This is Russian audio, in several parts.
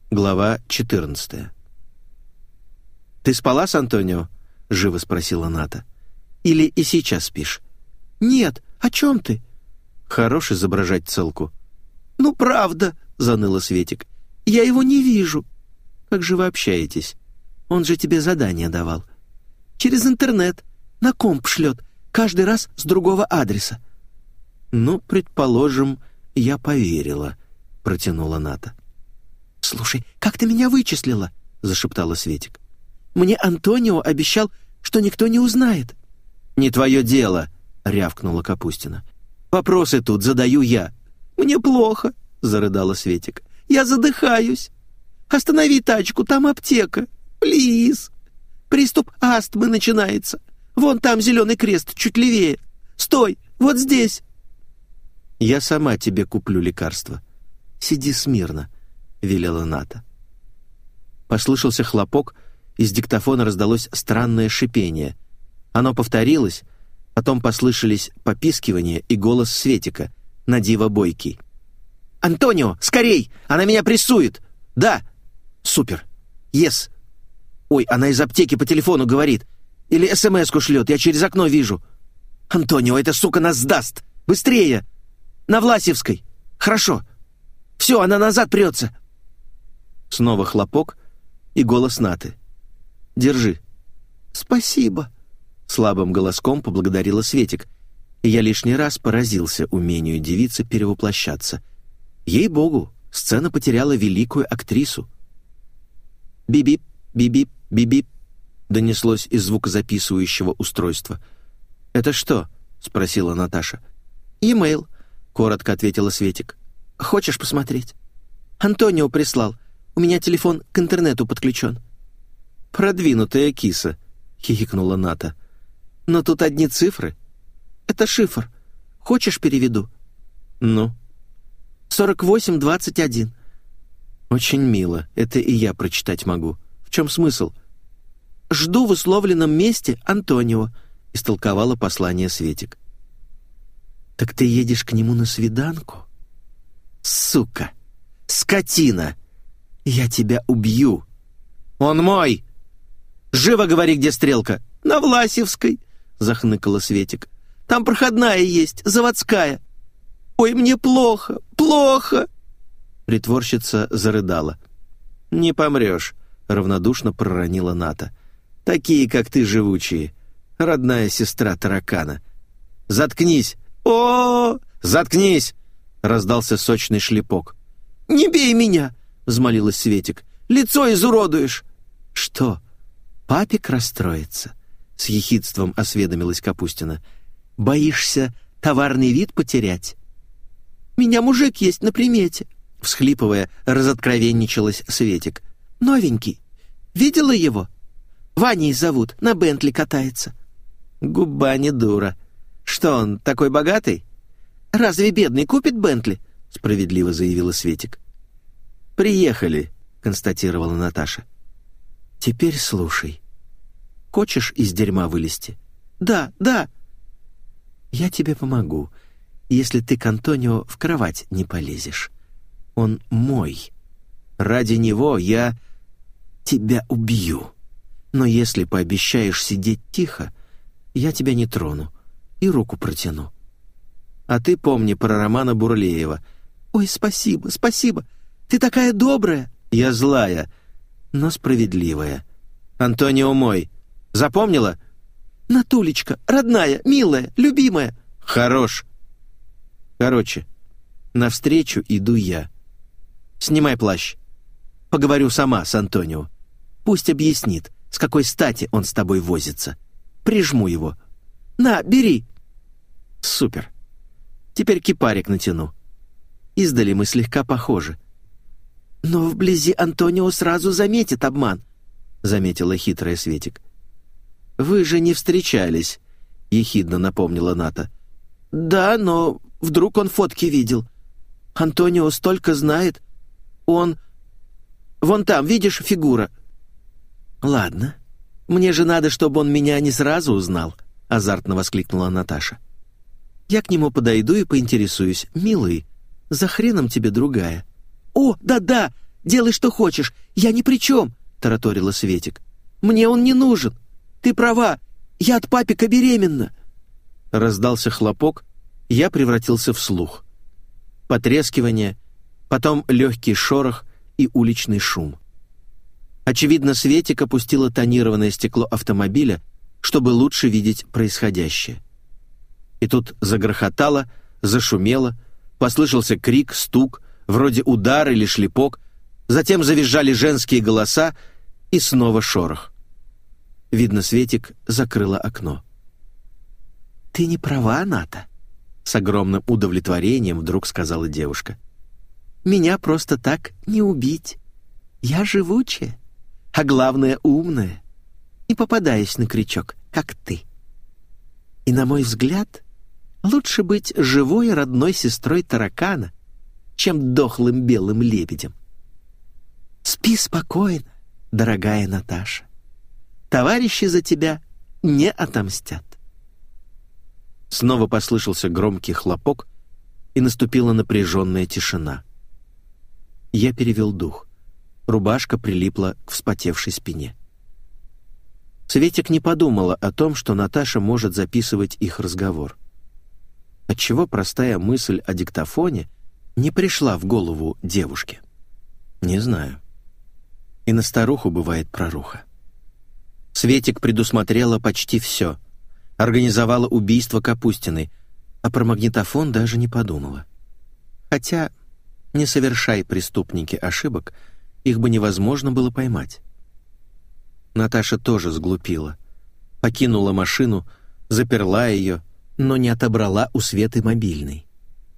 Глава 14. «Ты спала с Антонио?» — живо спросила Ната. «Или и сейчас спишь?» «Нет, о чем ты?» «Хорош изображать целку». «Ну, правда», — заныла Светик. «Я его не вижу». «Как же вы общаетесь? Он же тебе задание давал». «Через интернет. На комп шлет. Каждый раз с другого адреса». «Ну, предположим, я поверила», — протянула Ната. «Слушай, как ты меня вычислила?» — зашептала Светик. «Мне Антонио обещал, что никто не узнает». «Не твое дело», — рявкнула Капустина. «Вопросы тут задаю я». «Мне плохо», — зарыдала Светик. «Я задыхаюсь. Останови тачку, там аптека. Плиз. Приступ астмы начинается. Вон там зеленый крест, чуть левее. Стой, вот здесь». «Я сама тебе куплю лекарство. Сиди смирно», — велела Ната. Послышался хлопок, из диктофона раздалось странное шипение. Оно повторилось, потом послышались попискивания и голос Светика, надиво бойкий. «Антонио, скорей! Она меня прессует!» «Да!» «Супер! Ес!» «Ой, она из аптеки по телефону говорит. Или СМС-ку шлет, я через окно вижу. Антонио, эта сука нас сдаст! Быстрее! На Власевской! Хорошо! Все, она назад прется!» Снова хлопок и голос Наты. «Держи». «Спасибо», — слабым голоском поблагодарила Светик, и я лишний раз поразился умению девицы перевоплощаться. Ей-богу, сцена потеряла великую актрису. «Бип-бип, бип-бип, бип-бип», — донеслось из звукозаписывающего устройства. «Это что?» — спросила Наташа. «Емейл», — коротко ответила Светик. «Хочешь посмотреть?» «Антонио прислал. У меня телефон к интернету подключен». «Продвинутая киса», — хихикнула Ната. «Но тут одни цифры». «Это шифр. Хочешь, переведу?» «Ну?» 4821. «Очень мило. Это и я прочитать могу. В чем смысл?» «Жду в условленном месте Антонио», — истолковала послание Светик. «Так ты едешь к нему на свиданку?» «Сука! Скотина! Я тебя убью!» «Он мой! Живо говори, где стрелка!» «На Власевской», — захныкала Светик. «Там проходная есть, заводская. Ой, мне плохо, плохо!» Притворщица зарыдала. «Не помрешь», — равнодушно проронила Ната. «Такие, как ты, живучие. Родная сестра таракана. Заткнись!» «О-о-о!» «Заткнись!» — раздался сочный шлепок. «Не бей меня!» — взмолилась Светик. «Лицо изуродуешь!» «Что, папик расстроится?» — с ехидством осведомилась Капустина. «Боишься товарный вид потерять?» «Меня мужик есть на примете», — всхлипывая, разоткровенничалась Светик. «Новенький. Видела его? Ваней зовут, на Бентли катается». «Губа не дура. Что он, такой богатый?» «Разве бедный купит Бентли?» — справедливо заявила Светик. «Приехали», — констатировала Наташа. «Теперь слушай. Хочешь из дерьма вылезти?» «Да, да». «Я тебе помогу, если ты к Антонио в кровать не полезешь. Он мой. Ради него я тебя убью. Но если пообещаешь сидеть тихо, я тебя не трону и руку протяну. А ты помни про Романа Бурлеева». «Ой, спасибо, спасибо. Ты такая добрая». «Я злая, но справедливая. Антонио мой. Запомнила?» «Натулечка, родная, милая, любимая». «Хорош. Короче, навстречу иду я. Снимай плащ. Поговорю сама с Антонио. Пусть объяснит, с какой стати он с тобой возится. Прижму его». «На, бери». «Супер. Теперь кипарик натяну. Издали мы слегка похожи». «Но вблизи Антонио сразу заметит обман», — заметила хитрая Светик. «Вы же не встречались», — ехидно напомнила Ната. «Да, но вдруг он фотки видел. Антонио столько знает. Он... Вон там, видишь, фигура». «Ладно. Мне же надо, чтобы он меня не сразу узнал», — азартно воскликнула Наташа. «Я к нему подойду и поинтересуюсь. Милый, за хреном тебе другая?» «О, да-да, делай, что хочешь, я ни при чем», — тараторила Светик. «Мне он не нужен. Ты права, я от папика беременна». Раздался хлопок, я превратился в слух. Потрескивание, потом легкий шорох и уличный шум. Очевидно, Светик опустила тонированное стекло автомобиля, чтобы лучше видеть происходящее. И тут загрохотало, зашумело, послышался крик, стук, вроде удар или шлепок, затем завизжали женские голоса и снова шорох. Видно, Светик закрыла окно. «Ты не права, Ната», — с огромным удовлетворением вдруг сказала девушка. «Меня просто так не убить. Я живучая, а главное, умная, не попадаюсь на крючок, как ты. И, на мой взгляд, лучше быть живой родной сестрой таракана, чем дохлым белым лебедем. Спи спокойно, дорогая Наташа. Товарищи за тебя не отомстят». Снова послышался громкий хлопок, и наступила напряженная тишина. Я перевел дух. Рубашка прилипла к вспотевшей спине. Светик не подумала о том, что Наташа может записывать их разговор. Отчего простая мысль о диктофоне не пришла в голову девушке? Не знаю. И на старуху бывает проруха. Светик предусмотрела почти все. Организовала убийство Капустиной, а про магнитофон даже не подумала. Хотя, не совершай преступники ошибок, их бы невозможно было поймать. Наташа тоже сглупила. Покинула машину, заперла ее, но не отобрала у Светы мобильный.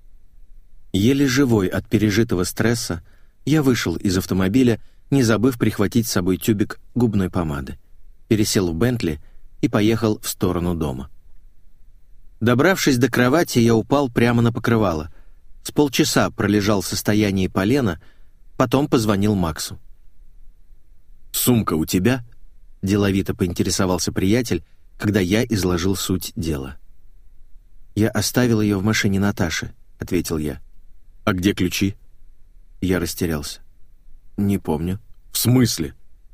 Еле живой от пережитого стресса, я вышел из автомобиля, не забыв прихватить с собой тюбик губной помады. Пересел в Бентли и поехал в сторону дома. Добравшись до кровати, я упал прямо на покрывало. С полчаса пролежал в состоянии полена, потом позвонил Максу. «Сумка у тебя?» — деловито поинтересовался приятель, когда я изложил суть дела. «Я оставил ее в машине Наташи», — ответил я. «А где ключи?» Я растерялся. «Не помню». «В смысле?»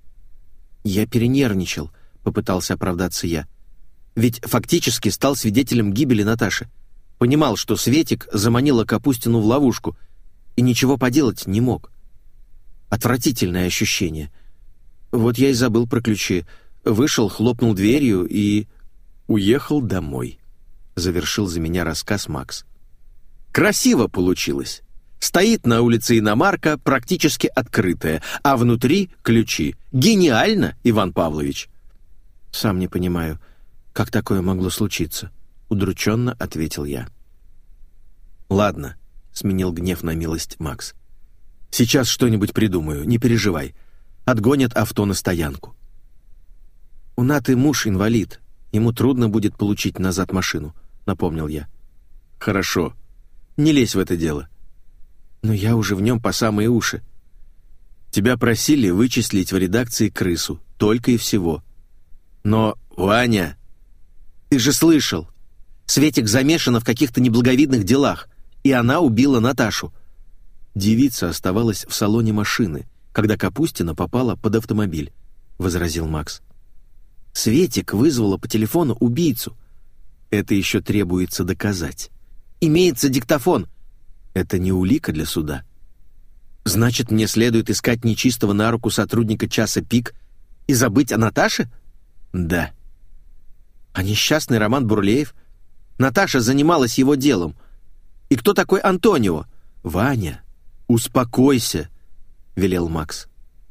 «Я перенервничал», — попытался оправдаться я. «Ведь фактически стал свидетелем гибели Наташи. Понимал, что Светик заманила Капустину в ловушку, и ничего поделать не мог. Отвратительное ощущение. Вот я и забыл про ключи. Вышел, хлопнул дверью и... уехал домой», — завершил за меня рассказ Макс. «Красиво получилось. Стоит на улице иномарка, практически открытая, а внутри ключи. Гениально, Иван Павлович!» «Сам не понимаю, как такое могло случиться», — удрученно ответил я. «Ладно», — сменил гнев на милость Макс. «Сейчас что-нибудь придумаю, не переживай. Отгонят авто на стоянку». «У Наты муж инвалид, ему трудно будет получить назад машину», — напомнил я. «Хорошо, не лезь в это дело». «Но я уже в нем по самые уши». «Тебя просили вычислить в редакции крысу, только и всего». «Но, Ваня, ты же слышал, Светик замешана в каких-то неблаговидных делах, и она убила Наташу». «Девица оставалась в салоне машины, когда Капустина попала под автомобиль», — возразил Макс. «Светик вызвала по телефону убийцу. Это еще требуется доказать. Имеется диктофон. Это не улика для суда. Значит, мне следует искать нечистого на руку сотрудника «Часа пик» и забыть о Наташе?» «Да». «А несчастный Роман Бурлеев? Наташа занималась его делом. И кто такой Антонио?» «Ваня, успокойся», — велел Макс.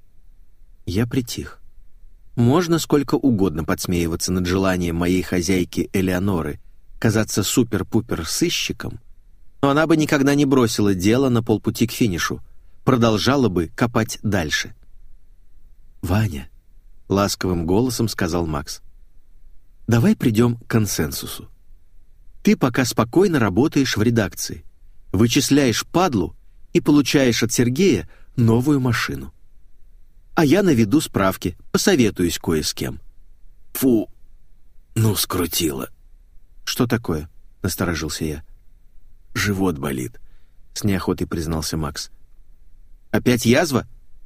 Я притих. Можно сколько угодно подсмеиваться над желанием моей хозяйки Элеоноры казаться супер-пупер сыщиком, но она бы никогда не бросила дело на полпути к финишу, продолжала бы копать дальше. «Ваня», — ласковым голосом сказал Макс, — «давай придем к консенсусу. Ты пока спокойно работаешь в редакции, вычисляешь падлу и получаешь от Сергея новую машину. А я наведу справки, посоветуюсь кое с кем». «Фу, ну скрутило». «Что такое?» — насторожился я. «Живот болит», — с неохотой признался Макс. «Опять язва?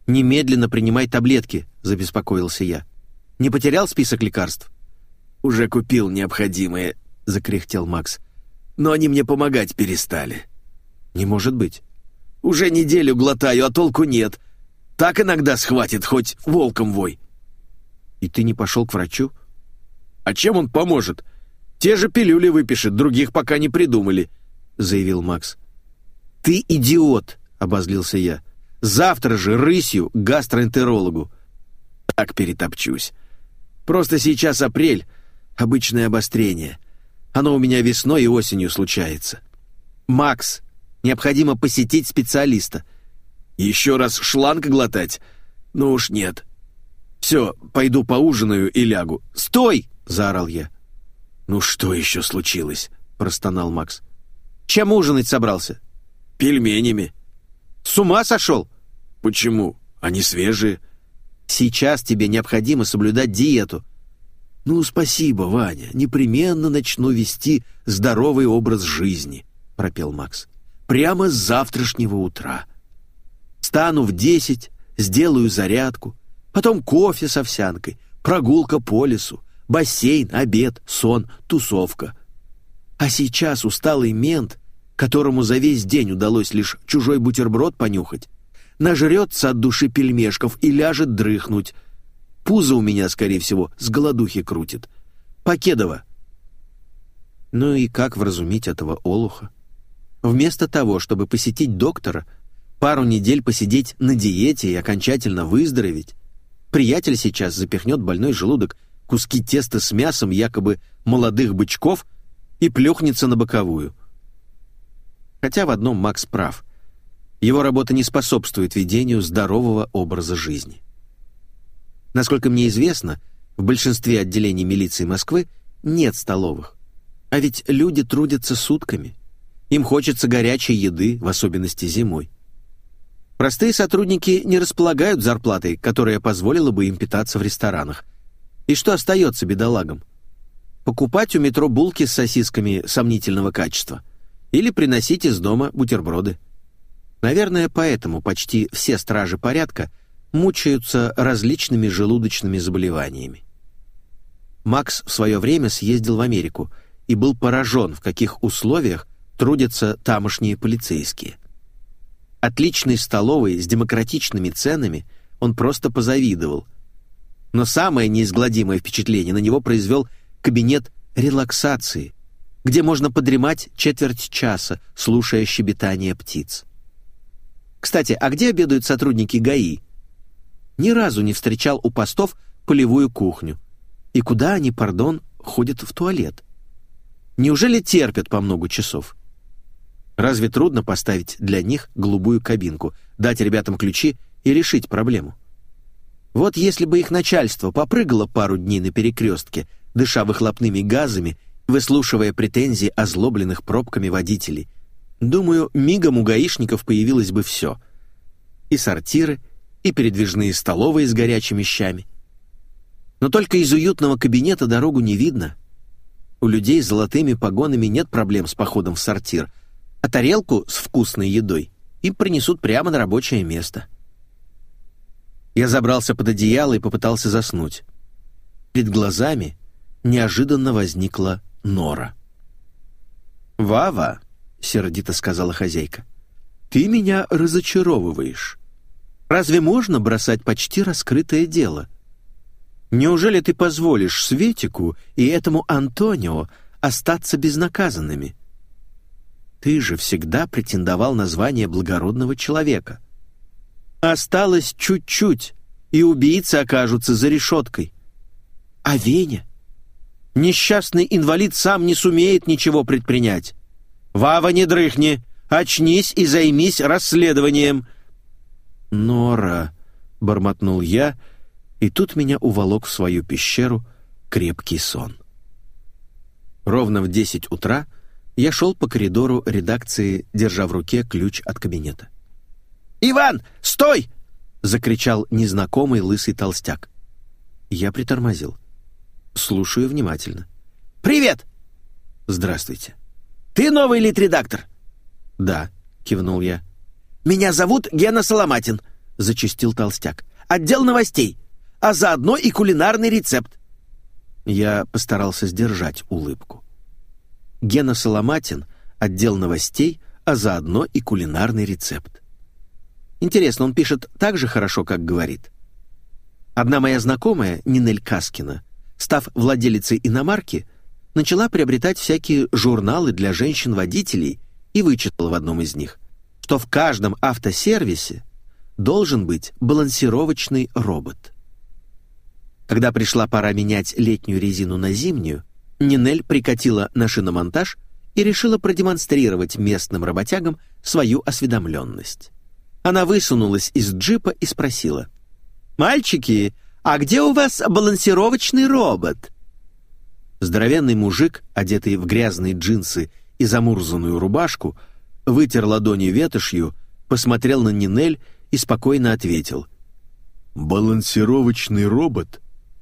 «Немедленно принимай таблетки», — забеспокоился я. «Не потерял список лекарств?» «Уже купил необходимые», — закряхтел Макс. «Но они мне помогать перестали». «Не может быть». «Уже неделю глотаю, а толку нет. Так иногда схватит, хоть волком вой». «И ты не пошел к врачу?» «А чем он поможет? Те же пилюли выпишет, других пока не придумали», — заявил Макс. «Ты идиот!» — обозлился я. «Завтра же рысью к гастроэнтерологу». «Так перетопчусь. Просто сейчас апрель, обычное обострение. Оно у меня весной и осенью случается». «Макс, необходимо посетить специалиста». «Еще раз шланг глотать? Ну уж нет. Все, пойду поужинаю и лягу». «Стой!» — заорал я. «Ну что еще случилось?» — простонал Макс. «Чем ужинать собрался?» «Пельменями». «С ума сошел?» «Почему? Они свежие». «Сейчас тебе необходимо соблюдать диету». «Ну, спасибо, Ваня, непременно начну вести здоровый образ жизни», — пропел Макс. «Прямо с завтрашнего утра. Встану в 10, сделаю зарядку, потом кофе с овсянкой, прогулка по лесу, бассейн, обед, сон, тусовка. А сейчас усталый мент, которому за весь день удалось лишь чужой бутерброд понюхать, нажрется от души пельмешков и ляжет дрыхнуть. Пузо у меня, скорее всего, с голодухи крутит. Покедова». Ну и как вразумить этого олуха? Вместо того, чтобы посетить доктора, пару недель посидеть на диете и окончательно выздороветь, приятель сейчас запихнет больной желудок куски теста с мясом якобы молодых бычков и плюхнется на боковую. Хотя в одном Макс прав. Его работа не способствует ведению здорового образа жизни. Насколько мне известно, в большинстве отделений милиции Москвы нет столовых. А ведь люди трудятся сутками. Им хочется горячей еды, в особенности зимой. Простые сотрудники не располагают зарплатой, которая позволила бы им питаться в ресторанах. И что остается бедолагам? Покупать у метро булки с сосисками сомнительного качества или приносить из дома бутерброды. Наверное, поэтому почти все стражи порядка мучаются различными желудочными заболеваниями. Макс в свое время съездил в Америку и был поражен, в каких условиях трудятся тамошние полицейские. Отличной столовой с демократичными ценами он просто позавидовал. Но самое неизгладимое впечатление на него произвел кабинет релаксации, где можно подремать четверть часа, слушая щебетание птиц. Кстати, а где обедают сотрудники ГАИ? Ни разу не встречал у постов полевую кухню. И куда они, пардон, ходят в туалет? Неужели терпят по много часов? Разве трудно поставить для них голубую кабинку, дать ребятам ключи и решить проблему? Вот если бы их начальство попрыгало пару дней на перекрестке, дыша выхлопными газами, выслушивая претензии озлобленных пробками водителей, думаю, мигом у гаишников появилось бы все. И сортиры, и передвижные столовые с горячими щами. Но только из уютного кабинета дорогу не видно. У людей с золотыми погонами нет проблем с походом в сортир, а тарелку с вкусной едой им принесут прямо на рабочее место. Я забрался под одеяло и попытался заснуть. Перед глазами неожиданно возникла Нора. «Вава», — сердито сказала хозяйка, — «ты меня разочаровываешь. Разве можно бросать почти раскрытое дело? Неужели ты позволишь Светику и этому Антонио остаться безнаказанными? Ты же всегда претендовал на звание благородного человека. Осталось чуть-чуть, и убийцы окажутся за решеткой. А Веня? Несчастный инвалид сам не сумеет ничего предпринять. Вава, не дрыхни, очнись и займись расследованием». «Нора», — бормотнул я, и тут меня уволок в свою пещеру крепкий сон. Ровно в 10 утра я шел по коридору редакции, держа в руке ключ от кабинета. «Иван, стой!» — закричал незнакомый лысый толстяк. Я притормозил. Слушаю внимательно. «Привет!» «Здравствуйте». «Ты новый литредактор?» «Да», — кивнул я. «Меня зовут Гена Соломатин. — зачастил толстяк. «Отдел новостей, а заодно и кулинарный рецепт». Я постарался сдержать улыбку. Гена Соломатин, отдел новостей, а заодно и кулинарный рецепт. Интересно, он пишет так же хорошо, как говорит? Одна моя знакомая, Нинель Каскина, став владелицей иномарки, начала приобретать всякие журналы для женщин-водителей и вычитала в одном из них, что в каждом автосервисе должен быть балансировочный робот. Когда пришла пора менять летнюю резину на зимнюю, Нинель прикатила на шиномонтаж и решила продемонстрировать местным работягам свою осведомленность. Она высунулась из джипа и спросила: «Мальчики, а где у вас балансировочный робот?» Здоровенный мужик, одетый в грязные джинсы и замурзанную рубашку, вытер ладонью ветошью, посмотрел на Нинель и спокойно ответил: «Балансировочный робот?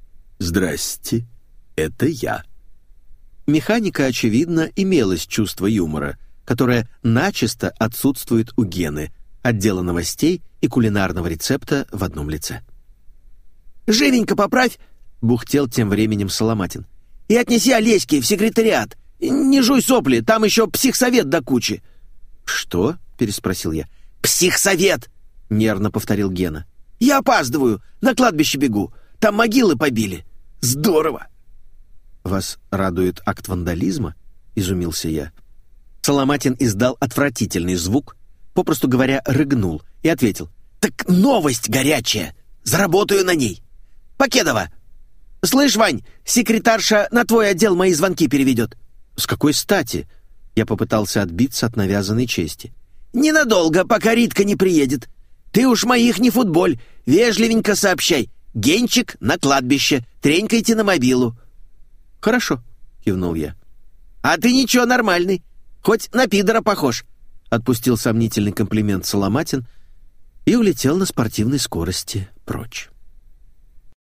Здрасте, это я». Механика, очевидно, имелось чувство юмора, которое начисто отсутствует у Гены, отдела новостей и кулинарного рецепта в одном лице. «Живенько поправь!» — бухтел тем временем Соломатин. «И отнеси Олеське в секретариат. Не жуй сопли, там еще психсовет до кучи». «Что?» — переспросил я. «Психсовет!» — нервно повторил Гена. «Я опаздываю, на кладбище бегу. Там могилы побили. Здорово!» «Вас радует акт вандализма?» — изумился я. Соломатин издал отвратительный звук, попросту говоря, рыгнул, и ответил: «Так новость горячая. Заработаю на ней. Покедова! Слышь, Вань, секретарша на твой отдел мои звонки переведет». «С какой стати?» Я попытался отбиться от навязанной чести. «Ненадолго, пока Ритка не приедет. Ты уж моих не футболь. Вежливенько сообщай. Генчик на кладбище. Тренькайте на мобилу». «Хорошо», — кивнул я. «А ты ничего, нормальный. Хоть на пидора похож», — отпустил сомнительный комплимент Соломатин и улетел на спортивной скорости прочь.